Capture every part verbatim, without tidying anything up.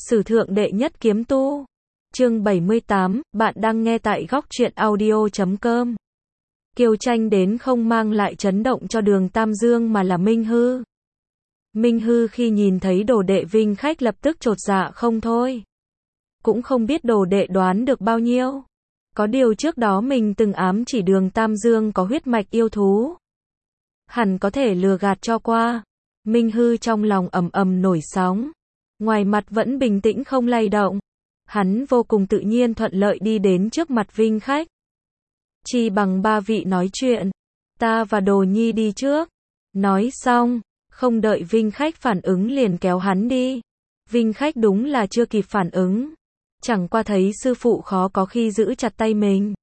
Sử thượng đệ nhất kiếm tu. Chương bảy mươi tám, bạn đang nghe tại góc truyện audio chấm com. Kiều Tranh đến không mang lại chấn động cho Đường Tam Dương mà là Minh Hư. Minh Hư khi nhìn thấy đồ đệ Vinh Khách lập tức chột dạ không thôi. Cũng không biết đồ đệ đoán được bao nhiêu. Có điều trước đó mình từng ám chỉ Đường Tam Dương có huyết mạch yêu thú. Hẳn có thể lừa gạt cho qua. Minh Hư trong lòng ầm ầm nổi sóng. Ngoài mặt vẫn bình tĩnh không lay động. Hắn vô cùng tự nhiên thuận lợi đi đến trước mặt Vinh Khách. Chi bằng ba vị nói chuyện. Ta và Đồ Nhi đi trước. Nói xong, không đợi Vinh Khách phản ứng liền kéo hắn đi. Vinh Khách đúng là chưa kịp phản ứng. Chẳng qua thấy sư phụ khó có khi giữ chặt tay mình.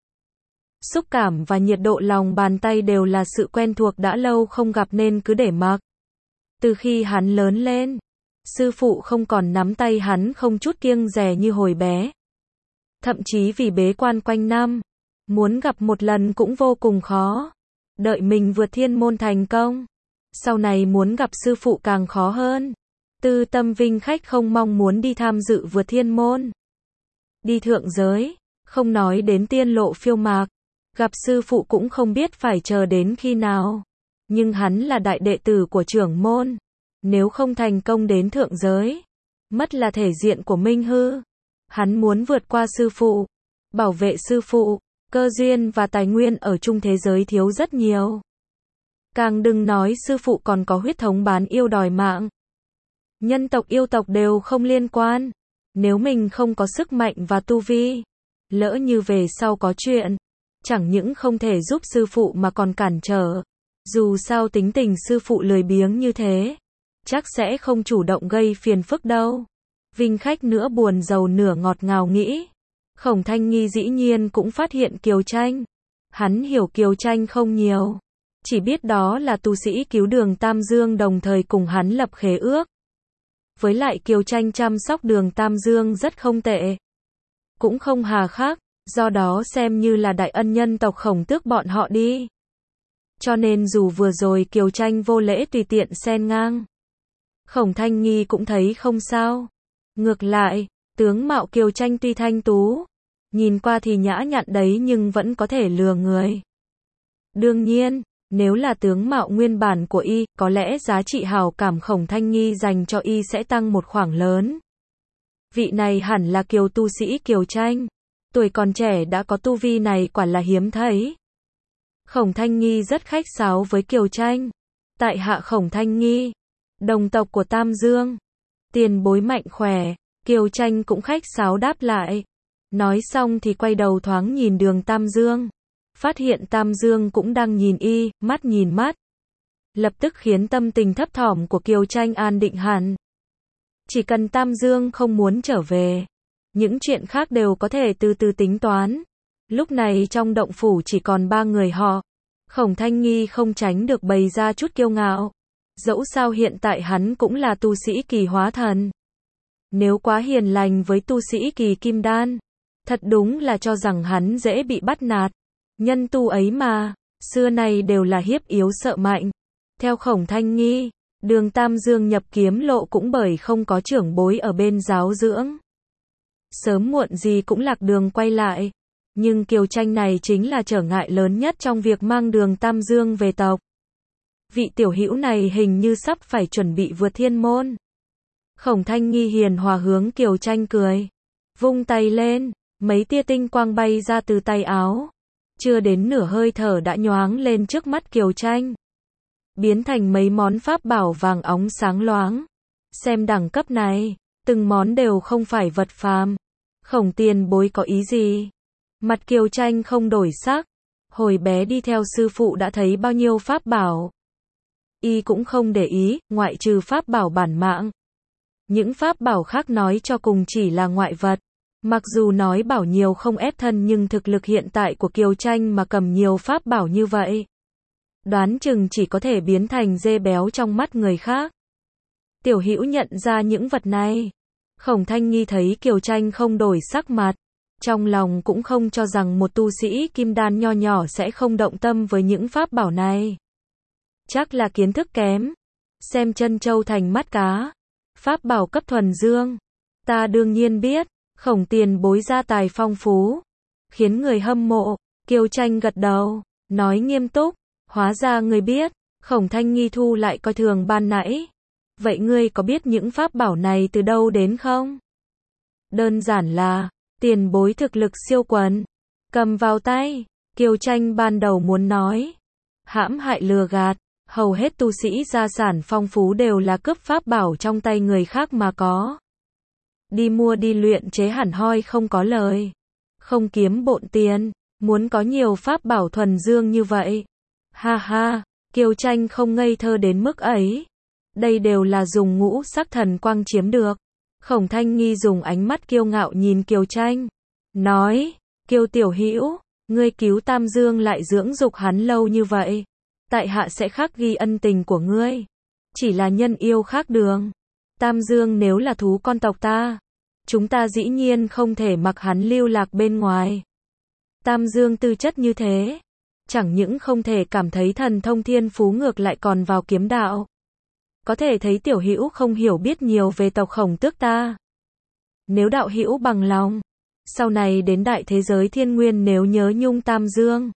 Xúc cảm và nhiệt độ lòng bàn tay đều là sự quen thuộc đã lâu không gặp nên cứ để mặc. Từ khi hắn lớn lên, sư phụ không còn nắm tay hắn không chút kiêng dè như hồi bé. Thậm chí vì bế quan quanh năm, muốn gặp một lần cũng vô cùng khó. Đợi mình vượt thiên môn thành công, sau này muốn gặp sư phụ càng khó hơn. Tư tâm Vinh Khách không mong muốn đi tham dự vượt thiên môn. Đi thượng giới, không nói đến tiên lộ phiêu mạc, gặp sư phụ cũng không biết phải chờ đến khi nào. Nhưng hắn là đại đệ tử của trưởng môn. Nếu không thành công đến thượng giới, mất là thể diện của Minh Hư. Hắn muốn vượt qua sư phụ, bảo vệ sư phụ, cơ duyên và tài nguyên ở chung thế giới thiếu rất nhiều. Càng đừng nói sư phụ còn có huyết thống bán yêu đòi mạng. Nhân tộc yêu tộc đều không liên quan. Nếu mình không có sức mạnh và tu vi, lỡ như về sau có chuyện, chẳng những không thể giúp sư phụ mà còn cản trở. Dù sao tính tình sư phụ lười biếng như thế, chắc sẽ không chủ động gây phiền phức đâu. Vinh Khách nửa buồn rầu nửa ngọt ngào nghĩ. Khổng Thanh Nghi dĩ nhiên cũng phát hiện Kiều Tranh. Hắn hiểu Kiều Tranh không nhiều. Chỉ biết đó là tu sĩ cứu Đường Tam Dương đồng thời cùng hắn lập khế ước. Với lại Kiều Tranh chăm sóc Đường Tam Dương rất không tệ. Cũng không hà khắc, do đó xem như là đại ân nhân tộc Khổng tước bọn họ đi. Cho nên dù vừa rồi Kiều Tranh vô lễ tùy tiện xen ngang, Khổng Thanh Nghi cũng thấy không sao. Ngược lại, tướng mạo Kiều Tranh tuy thanh tú, nhìn qua thì nhã nhặn đấy nhưng vẫn có thể lừa người. Đương nhiên, nếu là tướng mạo nguyên bản của y, có lẽ giá trị hảo cảm Khổng Thanh Nghi dành cho y sẽ tăng một khoảng lớn. Vị này hẳn là Kiều tu sĩ Kiều Tranh. Tuổi còn trẻ đã có tu vi này quả là hiếm thấy. Khổng Thanh Nghi rất khách sáo với Kiều Tranh. Tại hạ Khổng Thanh Nghi, đồng tộc của Tam Dương. Tiền bối mạnh khỏe. Kiều Tranh cũng khách sáo đáp lại. Nói xong thì quay đầu thoáng nhìn Đường Tam Dương. Phát hiện Tam Dương cũng đang nhìn y, mắt nhìn mắt. Lập tức khiến tâm tình thấp thỏm của Kiều Tranh an định hẳn. Chỉ cần Tam Dương không muốn trở về, những chuyện khác đều có thể từ từ tính toán. Lúc này trong động phủ chỉ còn ba người họ. Khổng Thanh Nghi không tránh được bày ra chút kiêu ngạo. Dẫu sao hiện tại hắn cũng là tu sĩ kỳ hóa thần. Nếu quá hiền lành với tu sĩ kỳ kim đan, thật đúng là cho rằng hắn dễ bị bắt nạt. Nhân tu ấy mà, xưa nay đều là hiếp yếu sợ mạnh. Theo Khổng Thanh Nghi, Đường Tam Dương nhập kiếm lộ cũng bởi không có trưởng bối ở bên giáo dưỡng. Sớm muộn gì cũng lạc đường quay lại. Nhưng Kiều Tranh này chính là trở ngại lớn nhất trong việc mang Đường Tam Dương về tộc. Vị tiểu hữu này hình như sắp phải chuẩn bị vượt thiên môn. Khổng Thanh Nghi hiền hòa hướng Kiều Tranh cười. Vung tay lên, mấy tia tinh quang bay ra từ tay áo. Chưa đến nửa hơi thở đã nhoáng lên trước mắt Kiều Tranh. Biến thành mấy món pháp bảo vàng óng sáng loáng. Xem đẳng cấp này, từng món đều không phải vật phàm. Khổng tiền bối có ý gì? Mặt Kiều Tranh không đổi sắc. Hồi bé đi theo sư phụ đã thấy bao nhiêu pháp bảo. Y cũng không để ý, ngoại trừ pháp bảo bản mạng. Những pháp bảo khác nói cho cùng chỉ là ngoại vật. Mặc dù nói bảo nhiều không ép thân nhưng thực lực hiện tại của Kiều Tranh mà cầm nhiều pháp bảo như vậy, đoán chừng chỉ có thể biến thành dê béo trong mắt người khác. Tiểu hữu nhận ra những vật này. Khổng Thanh Nghi thấy Kiều Tranh không đổi sắc mặt. Trong lòng cũng không cho rằng một tu sĩ kim đan nho nhỏ sẽ không động tâm với những pháp bảo này. Chắc là kiến thức kém. Xem chân châu thành mắt cá. Pháp bảo cấp thuần dương. Ta đương nhiên biết, Khổng tiền bối gia tài phong phú, khiến người hâm mộ. Kiều Tranh gật đầu, nói nghiêm túc, hóa ra ngươi biết. Khổng Thanh Nghi thu lại coi thường ban nãy. Vậy ngươi có biết những pháp bảo này từ đâu đến không? Đơn giản là, tiền bối thực lực siêu quần. Cầm vào tay, Kiều Tranh ban đầu muốn nói. Hãm hại lừa gạt, hầu hết tu sĩ gia sản phong phú đều là cướp pháp bảo trong tay người khác mà có. Đi mua đi luyện chế hẳn hoi không có lời. Không kiếm bộn tiền, muốn có nhiều pháp bảo thuần dương như vậy. Ha ha, Kiều Tranh không ngây thơ đến mức ấy. Đây đều là dùng ngũ sắc thần quang chiếm được. Khổng Thanh Nghi dùng ánh mắt kiêu ngạo nhìn Kiều Tranh. Nói, Kiều tiểu hữu, ngươi cứu Tam Dương lại dưỡng dục hắn lâu như vậy. Tại hạ sẽ khắc ghi ân tình của ngươi. Chỉ là nhân yêu khác đường. Tam Dương nếu là thú con tộc ta, chúng ta dĩ nhiên không thể mặc hắn lưu lạc bên ngoài. Tam Dương tư chất như thế, chẳng những không thể cảm thấy thần thông thiên phú ngược lại còn vào kiếm đạo. Có thể thấy tiểu hữu không hiểu biết nhiều về tộc Khổng Tước ta. Nếu đạo hữu bằng lòng, sau này đến đại thế giới thiên nguyên nếu nhớ nhung Tam Dương,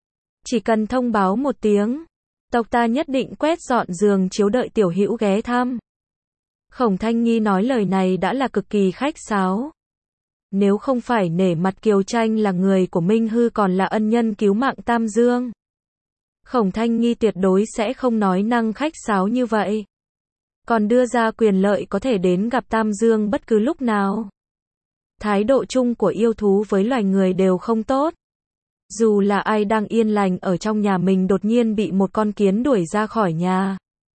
chỉ cần thông báo một tiếng, tộc ta nhất định quét dọn giường chiếu đợi tiểu hữu ghé thăm. Khổng Thanh Nghi nói lời này đã là cực kỳ khách sáo. Nếu không phải nể mặt Kiều Tranh là người của Minh Hư còn là ân nhân cứu mạng Tam Dương, Khổng Thanh Nghi tuyệt đối sẽ không nói năng khách sáo như vậy. Còn đưa ra quyền lợi có thể đến gặp Tam Dương bất cứ lúc nào. Thái độ chung của yêu thú với loài người đều không tốt. Dù là ai đang yên lành ở trong nhà mình đột nhiên bị một con kiến đuổi ra khỏi nhà.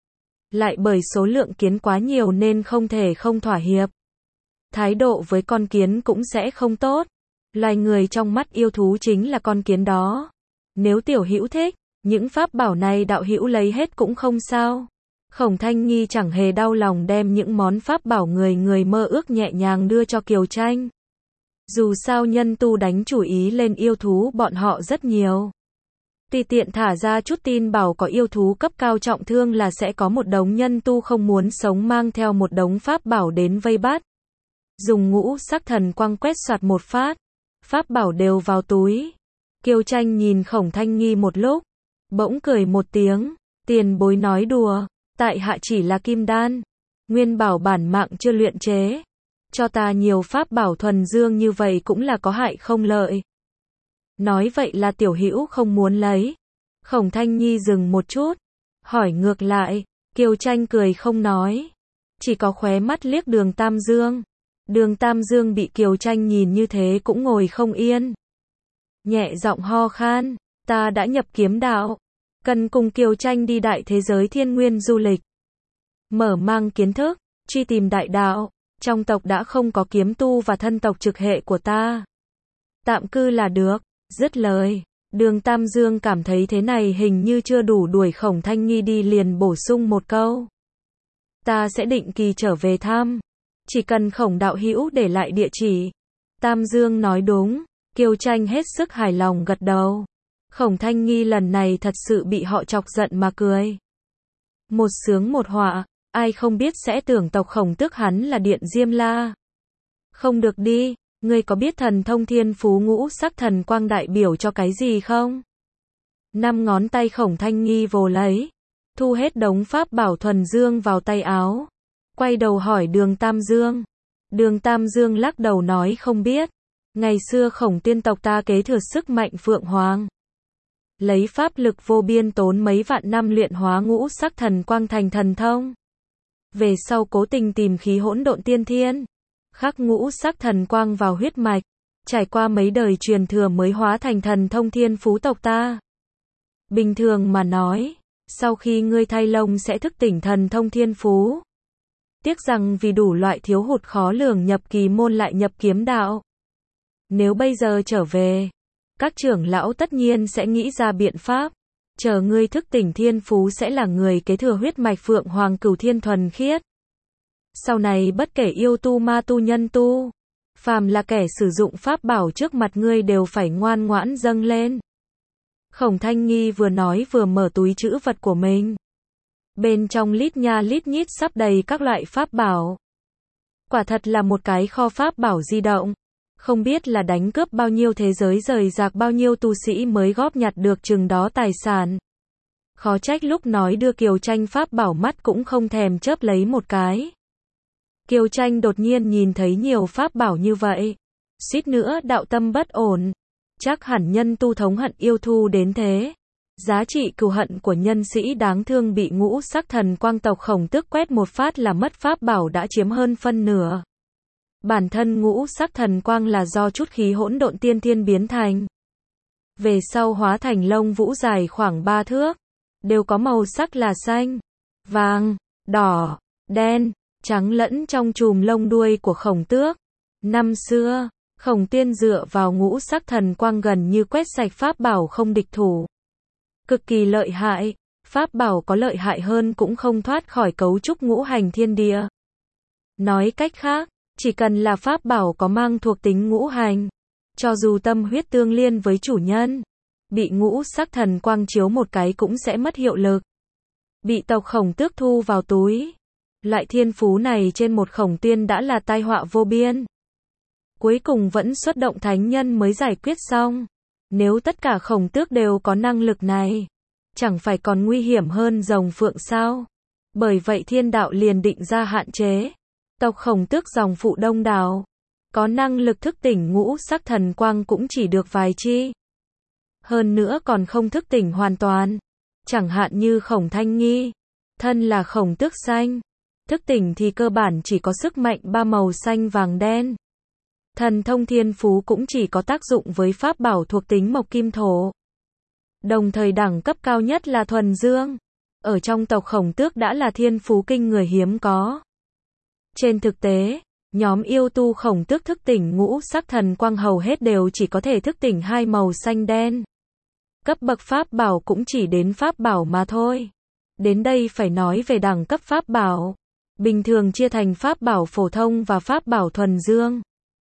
Lại bởi số lượng kiến quá nhiều nên không thể không thỏa hiệp. Thái độ với con kiến cũng sẽ không tốt. Loài người trong mắt yêu thú chính là con kiến đó. Nếu tiểu hữu thích, những pháp bảo này đạo hữu lấy hết cũng không sao. Khổng Thanh Nghi chẳng hề đau lòng đem những món pháp bảo người người mơ ước nhẹ nhàng đưa cho Kiều Tranh. Dù sao nhân tu đánh chủ ý lên yêu thú bọn họ rất nhiều. Tùy tiện thả ra chút tin bảo có yêu thú cấp cao trọng thương là sẽ có một đống nhân tu không muốn sống mang theo một đống pháp bảo đến vây bắt. Dùng ngũ sắc thần quang quét soạt một phát, pháp bảo đều vào túi. Kiều Tranh nhìn Khổng Thanh Nghi một lúc, bỗng cười một tiếng, tiền bối nói đùa, tại hạ chỉ là kim đan, nguyên bảo bản mạng chưa luyện chế. Cho ta nhiều pháp bảo thuần dương như vậy cũng là có hại không lợi. Nói vậy là tiểu hữu không muốn lấy. Khổng Thanh Nhi dừng một chút, hỏi ngược lại. Kiều Tranh cười không nói, chỉ có khóe mắt liếc Đường Tam Dương. Đường Tam Dương bị Kiều Tranh nhìn như thế cũng ngồi không yên. Nhẹ giọng ho khan, ta đã nhập kiếm đạo, cần cùng Kiều Tranh đi đại thế giới thiên nguyên du lịch. Mở mang kiến thức, truy tìm đại đạo. Trong tộc đã không có kiếm tu và thân tộc trực hệ của ta. Tạm cư là được. Dứt lời, Đường Tam Dương cảm thấy thế này hình như chưa đủ đuổi Khổng Thanh Nghi đi liền bổ sung một câu. Ta sẽ định kỳ trở về thăm. Chỉ cần Khổng đạo hữu để lại địa chỉ. Tam Dương nói đúng. Kiều Tranh hết sức hài lòng gật đầu. Khổng Thanh Nghi lần này thật sự bị họ chọc giận mà cười. Một sướng một họa. Ai không biết sẽ tưởng tộc Khổng Tước hắn là Điện Diêm La. Không được đi, ngươi có biết thần thông thiên phú ngũ sắc thần quang đại biểu cho cái gì không? Năm ngón tay Khổng Thanh Nghi vồ lấy, thu hết đống pháp bảo thuần dương vào tay áo. Quay đầu hỏi Đường Tam Dương. Đường Tam Dương lắc đầu nói không biết. Ngày xưa Khổng tiên tộc ta kế thừa sức mạnh Phượng Hoàng. Lấy pháp lực vô biên tốn mấy vạn năm luyện hóa ngũ sắc thần quang thành thần thông. Về sau cố tình tìm khí hỗn độn tiên thiên, khắc ngũ sắc thần quang vào huyết mạch, trải qua mấy đời truyền thừa mới hóa thành thần thông thiên phú tộc ta. Bình thường mà nói, sau khi ngươi thay lông sẽ thức tỉnh thần thông thiên phú. Tiếc rằng vì đủ loại thiếu hụt khó lường nhập kỳ môn lại nhập kiếm đạo. Nếu bây giờ trở về, các trưởng lão tất nhiên sẽ nghĩ ra biện pháp. Chờ ngươi thức tỉnh thiên phú sẽ là người kế thừa huyết mạch Phượng Hoàng Cửu Thiên thuần khiết. Sau này bất kể yêu tu ma tu nhân tu, phàm là kẻ sử dụng pháp bảo trước mặt ngươi đều phải ngoan ngoãn dâng lên. Khổng Thanh Nghi vừa nói vừa mở túi trữ vật của mình. Bên trong lít nha lít nhít sắp đầy các loại pháp bảo. Quả thật là một cái kho pháp bảo di động. Không biết là đánh cướp bao nhiêu thế giới rời rạc bao nhiêu tu sĩ mới góp nhặt được chừng đó tài sản. Khó trách lúc nói đưa Kiều Tranh pháp bảo mắt cũng không thèm chớp lấy một cái. Kiều Tranh đột nhiên nhìn thấy nhiều pháp bảo như vậy. Suýt nữa đạo tâm bất ổn. Chắc hẳn nhân tu thống hận yêu thu đến thế. Giá trị cừu hận của nhân sĩ đáng thương bị ngũ sắc thần quang tộc Khổng Tước quét một phát là mất pháp bảo đã chiếm hơn phân nửa. Bản thân ngũ sắc thần quang là do chút khí hỗn độn tiên thiên biến thành. Về sau hóa thành lông vũ dài khoảng ba thước. Đều có màu sắc là xanh, vàng, đỏ, đen, trắng lẫn trong chùm lông đuôi của Khổng Tước. Năm xưa, Khổng Tiên dựa vào ngũ sắc thần quang gần như quét sạch pháp bảo không địch thủ. Cực kỳ lợi hại, pháp bảo có lợi hại hơn cũng không thoát khỏi cấu trúc ngũ hành thiên địa. Nói cách khác, chỉ cần là pháp bảo có mang thuộc tính ngũ hành, cho dù tâm huyết tương liên với chủ nhân, bị ngũ sắc thần quang chiếu một cái cũng sẽ mất hiệu lực. Bị tộc Khổng Tước thu vào túi. Loại thiên phú này trên một Khổng Tiên đã là tai họa vô biên. Cuối cùng vẫn xuất động thánh nhân mới giải quyết xong. Nếu tất cả Khổng Tước đều có năng lực này, chẳng phải còn nguy hiểm hơn rồng phượng sao? Bởi vậy thiên đạo liền định ra hạn chế. Tộc Khổng Tước dòng phụ đông đảo, có năng lực thức tỉnh ngũ sắc thần quang cũng chỉ được vài chi. Hơn nữa còn không thức tỉnh hoàn toàn. Chẳng hạn như Khổng Thanh Nghi, thân là Khổng Tước xanh, thức tỉnh thì cơ bản chỉ có sức mạnh ba màu xanh vàng đen. Thần thông thiên phú cũng chỉ có tác dụng với pháp bảo thuộc tính mộc kim thổ. Đồng thời đẳng cấp cao nhất là thuần dương. Ở trong tộc Khổng Tước đã là thiên phú kinh người hiếm có. Trên thực tế, nhóm yêu tu Khổng Tước thức tỉnh ngũ sắc thần quang hầu hết đều chỉ có thể thức tỉnh hai màu xanh đen. Cấp bậc pháp bảo cũng chỉ đến pháp bảo mà thôi. Đến đây phải nói về đẳng cấp pháp bảo. Bình thường chia thành pháp bảo phổ thông và pháp bảo thuần dương.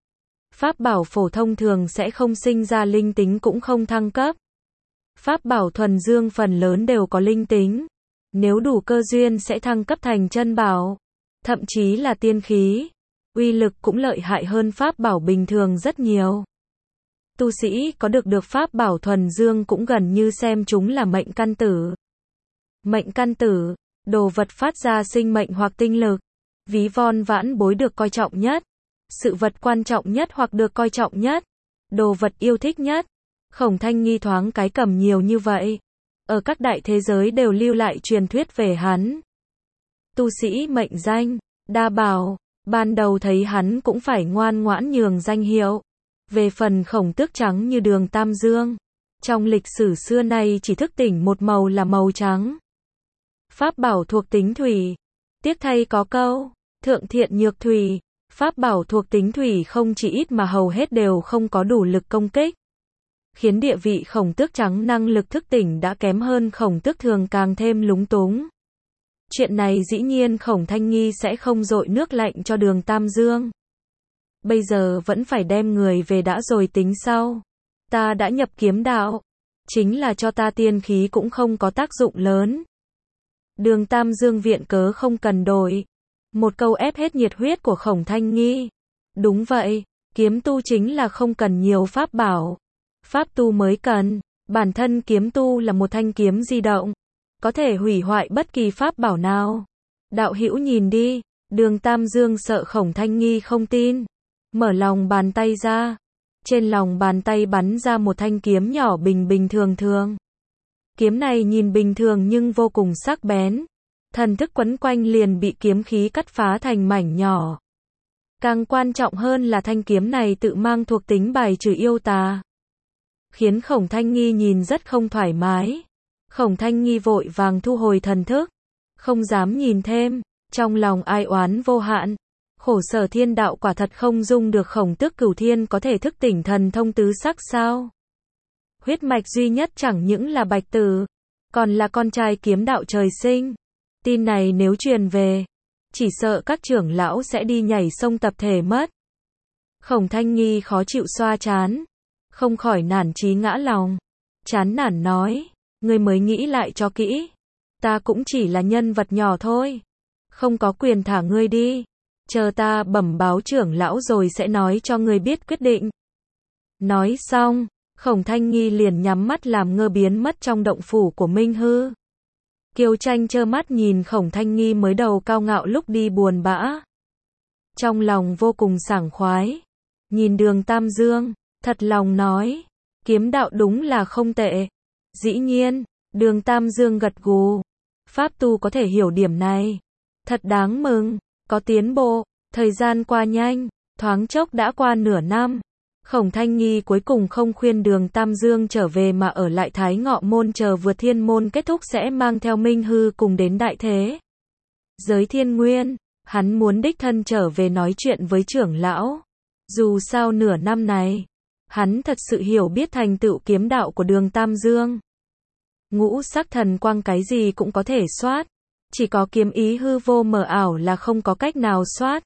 Pháp bảo phổ thông thường sẽ không sinh ra linh tính cũng không thăng cấp. Pháp bảo thuần dương phần lớn đều có linh tính. Nếu đủ cơ duyên sẽ thăng cấp thành chân bảo, thậm chí là tiên khí. Uy lực cũng lợi hại hơn pháp bảo bình thường rất nhiều. Tu sĩ có được được pháp bảo thuần dương cũng gần như xem chúng là mệnh căn tử. Mệnh căn tử, đồ vật phát ra sinh mệnh hoặc tinh lực. Ví von vãn bối được coi trọng nhất. Sự vật quan trọng nhất hoặc được coi trọng nhất. Đồ vật yêu thích nhất. Khổng Thanh Nghi thoáng cái cầm nhiều như vậy. Ở các đại thế giới đều lưu lại truyền thuyết về hắn. Tu sĩ mệnh danh, đa bảo, ban đầu thấy hắn cũng phải ngoan ngoãn nhường danh hiệu. Về phần Khổng Tước trắng như đường Tam Dương, trong lịch sử xưa nay chỉ thức tỉnh một màu là màu trắng. Pháp bảo thuộc tính thủy. Tiếc thay có câu, thượng thiện nhược thủy. Pháp bảo thuộc tính thủy không chỉ ít mà hầu hết đều không có đủ lực công kích. Khiến địa vị Khổng Tước trắng năng lực thức tỉnh đã kém hơn Khổng Tước thường càng thêm lúng túng. Chuyện này dĩ nhiên Khổng Thanh Nghi sẽ không dội nước lạnh cho đường Tam Dương. Bây giờ vẫn phải đem người về đã rồi tính sau. Ta đã nhập kiếm đạo. Chính là cho ta tiên khí cũng không có tác dụng lớn. Đường Tam Dương viện cớ không cần đổi. Một câu ép hết nhiệt huyết của Khổng Thanh Nghi. Đúng vậy, kiếm tu chính là không cần nhiều pháp bảo. Pháp tu mới cần. Bản thân kiếm tu là một thanh kiếm di động. Có thể hủy hoại bất kỳ pháp bảo nào. Đạo hữu nhìn đi. Đường Tam Dương sợ Khổng Thanh Nghi không tin. Mở lòng bàn tay ra. Trên lòng bàn tay bắn ra một thanh kiếm nhỏ bình bình thường thường. Kiếm này nhìn bình thường nhưng vô cùng sắc bén. Thần thức quấn quanh liền bị kiếm khí cắt phá thành mảnh nhỏ. Càng quan trọng hơn là thanh kiếm này tự mang thuộc tính bài trừ yêu tà. Khiến Khổng Thanh Nghi nhìn rất không thoải mái. Khổng Thanh Nghi vội vàng thu hồi thần thức. Không dám nhìn thêm. Trong lòng ai oán vô hạn. Khổ sở thiên đạo quả thật không dung được Khổng Tước Cửu Thiên có thể thức tỉnh thần thông tứ sắc sao. Huyết mạch duy nhất chẳng những là Bạch Tử, còn là con trai kiếm đạo trời sinh. Tin này nếu truyền về, chỉ sợ các trưởng lão sẽ đi nhảy sông tập thể mất. Khổng Thanh Nghi khó chịu xoa chán, không khỏi nản chí ngã lòng. Chán nản nói, ngươi mới nghĩ lại cho kỹ. Ta cũng chỉ là nhân vật nhỏ thôi. Không có quyền thả ngươi đi. chờ ta bẩm báo trưởng lão rồi sẽ nói cho ngươi biết quyết định. Nói xong, Khổng Thanh Nghi liền nhắm mắt làm ngơ biến mất trong động phủ của Minh Hư. Kiều Tranh trơ mắt nhìn Khổng Thanh Nghi mới đầu cao ngạo lúc đi buồn bã. Trong lòng vô cùng sảng khoái. Nhìn Đường Tam Dương, thật lòng nói, kiếm đạo đúng là không tệ. Dĩ nhiên, Đường Tam Dương gật gù. Pháp tu có thể hiểu điểm này. Thật đáng mừng, có tiến bộ, thời gian qua nhanh, thoáng chốc đã qua nửa năm. Khổng Thanh Nghi cuối cùng không khuyên Đường Tam Dương trở về mà ở lại Thái Ngọ Môn chờ Vượt Thiên Môn kết thúc sẽ mang theo Minh Hư cùng đến đại thế giới Thiên Nguyên. Hắn muốn đích thân trở về nói chuyện với trưởng lão. Dù sao nửa năm này, hắn thật sự hiểu biết thành tựu kiếm đạo của Đường Tam Dương. Ngũ sắc thần quang cái gì cũng có thể soát, chỉ có kiếm ý hư vô mờ ảo là không có cách nào soát.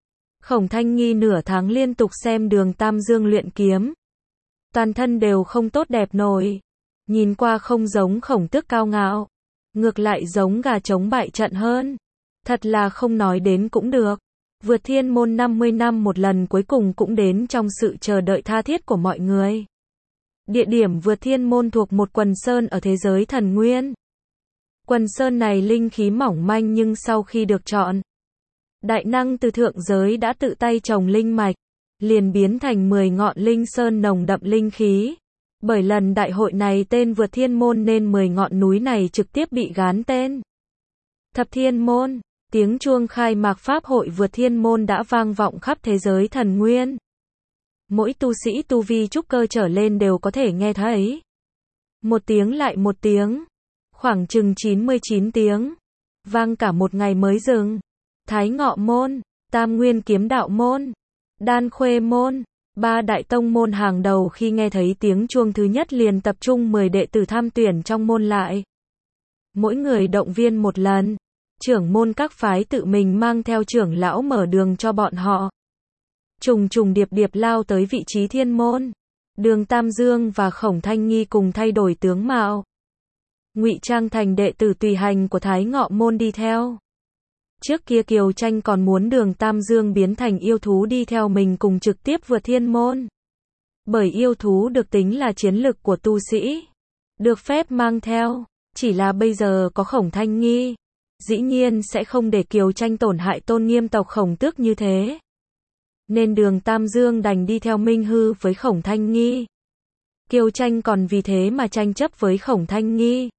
Khổng Thanh Nghi nửa tháng liên tục xem Đường Tam Dương luyện kiếm. Toàn thân đều không tốt đẹp nổi. Nhìn qua không giống Khổng Tước cao ngạo. Ngược lại giống gà trống bại trận hơn. Thật là không nói đến cũng được. Vượt Thiên Môn năm mươi năm một lần cuối cùng cũng đến trong sự chờ đợi tha thiết của mọi người. Địa điểm Vượt Thiên Môn thuộc một quần sơn ở thế giới thần nguyên. Quần sơn này linh khí mỏng manh nhưng sau khi được chọn, đại năng từ thượng giới đã tự tay trồng linh mạch, liền biến thành mười ngọn linh sơn nồng đậm linh khí. Bởi lần đại hội này tên Vượt Thiên Môn nên mười ngọn núi này trực tiếp bị gán tên Thập Thiên Môn. Tiếng chuông khai mạc pháp hội Vượt Thiên Môn đã vang vọng khắp thế giới thần nguyên. Mỗi tu sĩ tu vi trúc cơ trở lên đều có thể nghe thấy. Một tiếng lại một tiếng, khoảng chừng chín mươi chín tiếng, vang cả một ngày mới dừng. Thái Ngọ Môn, Tam Nguyên Kiếm Đạo Môn, Đan Khuê Môn, ba đại tông môn hàng đầu khi nghe thấy tiếng chuông thứ nhất liền tập trung mười đệ tử tham tuyển trong môn lại. Mỗi người động viên một lần, trưởng môn các phái tự mình mang theo trưởng lão mở đường cho bọn họ. Trùng trùng điệp điệp lao tới vị trí thiên môn. Đường Tam Dương và Khổng Thanh Nghi cùng thay đổi tướng mạo, ngụy trang thành đệ tử tùy hành của Thái Ngọ Môn đi theo. Trước kia Kiều Tranh còn muốn Đường Tam Dương biến thành yêu thú đi theo mình cùng trực tiếp vượt thiên môn. Bởi yêu thú được tính là chiến lực của tu sĩ, được phép mang theo, chỉ là bây giờ có Khổng Thanh Nghi, dĩ nhiên sẽ không để Kiều Tranh tổn hại tôn nghiêm tộc Khổng Tước như thế. Nên Đường Tam Dương đành đi theo Minh Hư với Khổng Thanh Nghi. Kiều Tranh còn vì thế mà tranh chấp với Khổng Thanh Nghi.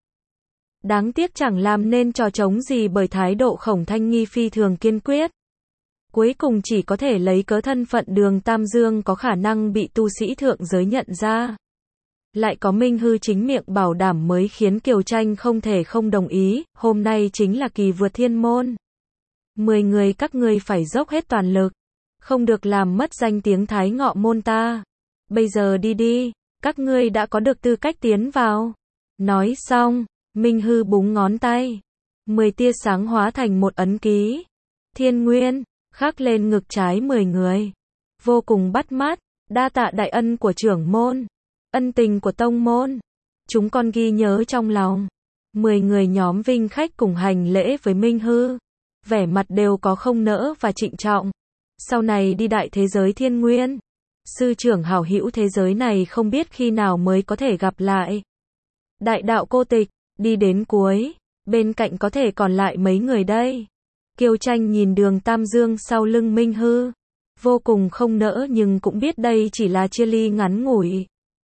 Đáng tiếc chẳng làm nên trò trống gì bởi thái độ Khổng Thanh Nghi phi thường kiên quyết. Cuối cùng chỉ có thể lấy cớ thân phận Đường Tam Dương có khả năng bị tu sĩ thượng giới nhận ra. Lại có Minh Hư chính miệng bảo đảm mới khiến Kiều Tranh không thể không đồng ý, hôm nay chính là kỳ vượt thiên môn. Mười người các ngươi phải dốc hết toàn lực, không được làm mất danh tiếng Thái Ngọ Môn ta. Bây giờ đi đi, các ngươi đã có được tư cách tiến vào. Nói xong, Minh Hư búng ngón tay, mười tia sáng hóa thành một ấn ký Thiên Nguyên, khắc lên ngực trái mười người. Vô cùng bắt mắt, đa tạ đại ân của trưởng môn, ân tình của tông môn, chúng con ghi nhớ trong lòng. Mười người nhóm vinh khách cùng hành lễ với Minh Hư, vẻ mặt đều có không nỡ và trịnh trọng. Sau này đi đại thế giới Thiên Nguyên, sư trưởng hảo hữu thế giới này không biết khi nào mới có thể gặp lại. Đại đạo cô tịch, đi đến cuối, bên cạnh có thể còn lại mấy người đây. Kiều Tranh nhìn Đường Tam Dương sau lưng Minh Hư, vô cùng không nỡ nhưng cũng biết đây chỉ là chia ly ngắn ngủi.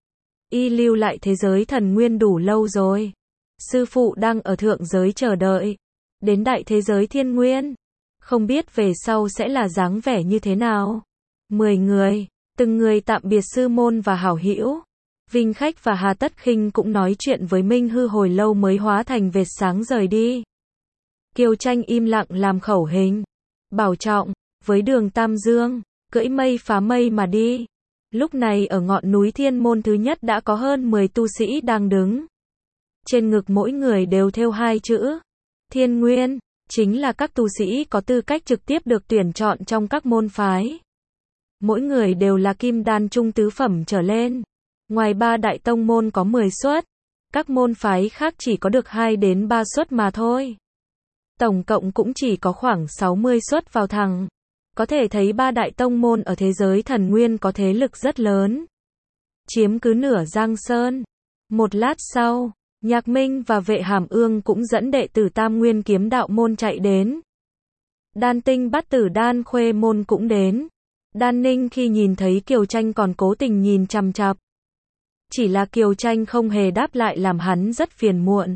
Y lưu lại thế giới thần nguyên đủ lâu rồi. Sư phụ đang ở thượng giới chờ đợi. Đến đại thế giới Thiên Nguyên, không biết về sau sẽ là dáng vẻ như thế nào. Mười người, từng người tạm biệt sư môn và hảo hữu. Vinh Khách và Hà Tất Khinh cũng nói chuyện với Minh Hư hồi lâu mới hóa thành vệt sáng rời đi. Kiều Tranh im lặng làm khẩu hình, bảo trọng, với Đường Tam Dương, cưỡi mây phá mây mà đi. Lúc này ở ngọn núi Thiên Môn thứ nhất đã có hơn mười tu sĩ đang đứng. Trên ngực mỗi người đều thêu hai chữ Thiên Nguyên, chính là các tu sĩ có tư cách trực tiếp được tuyển chọn trong các môn phái. Mỗi người đều là kim đan trung tứ phẩm trở lên. Ngoài ba đại tông môn có mười suất, các môn phái khác chỉ có được hai đến ba suất mà thôi. Tổng cộng cũng chỉ có khoảng sáu mươi suất vào thẳng. Có thể thấy ba đại tông môn ở thế giới thần nguyên có thế lực rất lớn, chiếm cứ nửa Giang Sơn. Một lát sau, Nhạc Minh và Vệ Hàm Ương cũng dẫn đệ tử Tam Nguyên Kiếm Đạo môn chạy đến. Đan Tinh Bát Tử Đan Khuê môn cũng đến. Đan Ninh khi nhìn thấy Kiều Tranh còn cố tình nhìn chằm chằm. Chỉ là Kiều Tranh không hề đáp lại làm hắn rất phiền muộn.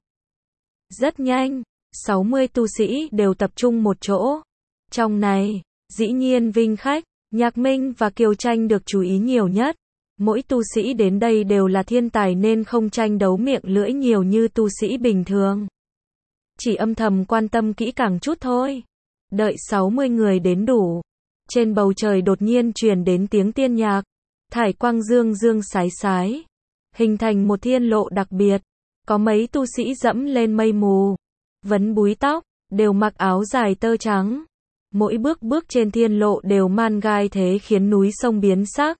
Rất nhanh, sáu mươi tu sĩ đều tập trung một chỗ. Trong này, dĩ nhiên Vinh Khách, Nhạc Minh và Kiều Tranh được chú ý nhiều nhất. Mỗi tu sĩ đến đây đều là thiên tài nên không tranh đấu miệng lưỡi nhiều như tu sĩ bình thường. Chỉ âm thầm quan tâm kỹ càng chút thôi. Đợi sáu mươi người đến đủ. Trên bầu trời đột nhiên truyền đến tiếng tiên nhạc. Thải quang dương dương sái sái. Hình thành một thiên lộ đặc biệt. Có mấy tu sĩ dẫm lên mây mù. Vấn búi tóc, đều mặc áo dài tơ trắng. Mỗi bước bước trên thiên lộ đều man gai thế khiến núi sông biến sắc.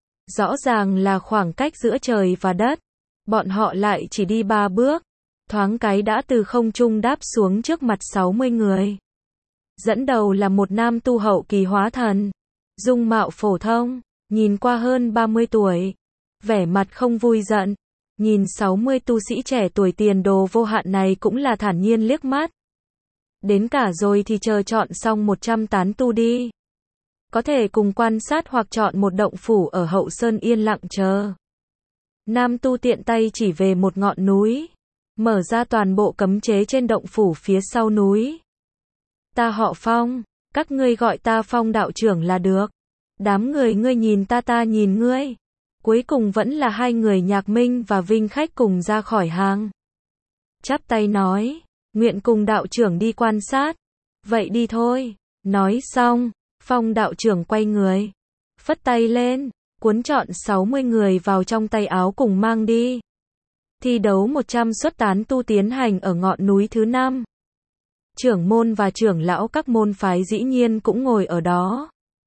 Rõ ràng là khoảng cách giữa trời và đất. Bọn họ lại chỉ đi ba bước. Thoáng cái đã từ không trung đáp xuống trước mặt sáu mươi người. Dẫn đầu là một nam tu hậu kỳ hóa thần. Dung mạo phổ thông, nhìn qua hơn ba mươi tuổi. Vẻ mặt không vui giận. Nhìn sáu mươi tu sĩ trẻ tuổi tiền đồ vô hạn này cũng là thản nhiên liếc mắt. Đến cả rồi thì chờ chọn xong một trăm tán tu đi. Có thể cùng quan sát hoặc chọn một động phủ ở hậu sơn yên lặng chờ. Nam tu tiện tay chỉ về một ngọn núi. Mở ra toàn bộ cấm chế trên động phủ phía sau núi. Ta họ Phong, các ngươi gọi ta Phong đạo trưởng là được. Đám người ngươi nhìn ta ta nhìn ngươi. Cuối cùng vẫn là hai người Nhạc Minh và Vinh Khách cùng ra khỏi hàng. Chắp tay nói, nguyện cùng đạo trưởng đi quan sát. Vậy đi thôi. Nói xong, Phong đạo trưởng quay người. Phất tay lên, cuốn trọn sáu mươi người vào trong tay áo cùng mang đi. Thi đấu một trăm suất tán tu tiến hành ở ngọn núi thứ năm. Trưởng môn và trưởng lão các môn phái dĩ nhiên cũng ngồi ở đó.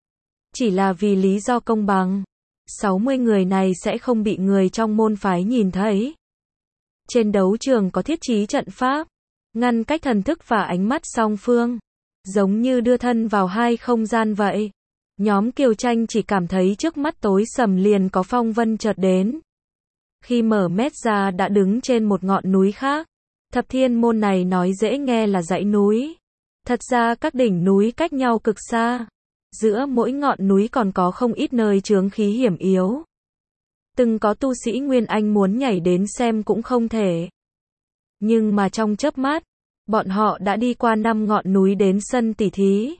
Chỉ là vì lý do công bằng. sáu mươi người này sẽ không bị người trong môn phái nhìn thấy. Trên đấu trường có thiết trí trận pháp, ngăn cách thần thức và ánh mắt song phương. Giống như đưa thân vào hai không gian vậy. Nhóm Kiều Tranh chỉ cảm thấy trước mắt tối sầm liền có phong vân chợt đến. Khi mở mắt ra đã đứng trên một ngọn núi khác. Thập Thiên môn này nói dễ nghe là dãy núi. Thật ra các đỉnh núi cách nhau cực xa. Giữa mỗi ngọn núi còn có không ít nơi chướng khí hiểm yếu. Từng có tu sĩ Nguyên Anh muốn nhảy đến xem cũng không thể. Nhưng mà trong chớp mắt, bọn họ đã đi qua năm ngọn núi đến sân tỉ thí.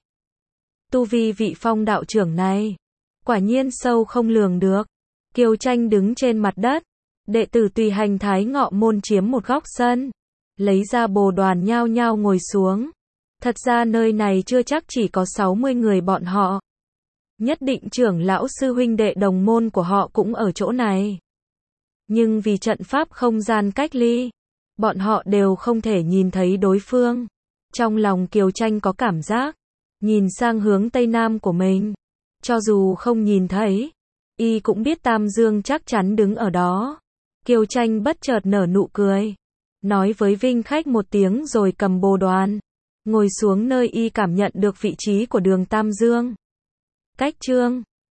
Tu vi vị Phong đạo trưởng này, quả nhiên sâu không lường được. Kiều Tranh đứng trên mặt đất, đệ tử tùy hành Thái Ngọ môn chiếm một góc sân, lấy ra bồ đoàn nhao nhao ngồi xuống. Thật ra nơi này chưa chắc chỉ có sáu mươi người bọn họ. Nhất định trưởng lão sư huynh đệ đồng môn của họ cũng ở chỗ này. Nhưng vì trận pháp không gian cách ly, bọn họ đều không thể nhìn thấy đối phương. Trong lòng Kiều Tranh có cảm giác, nhìn sang hướng tây nam của mình. Cho dù không nhìn thấy, y cũng biết Tam Dương chắc chắn đứng ở đó. Kiều Tranh bất chợt nở nụ cười. Nói với Vinh Khách một tiếng rồi cầm bồ đoàn. Ngồi xuống nơi y cảm nhận được vị trí của đường Tam Dương. Cách chương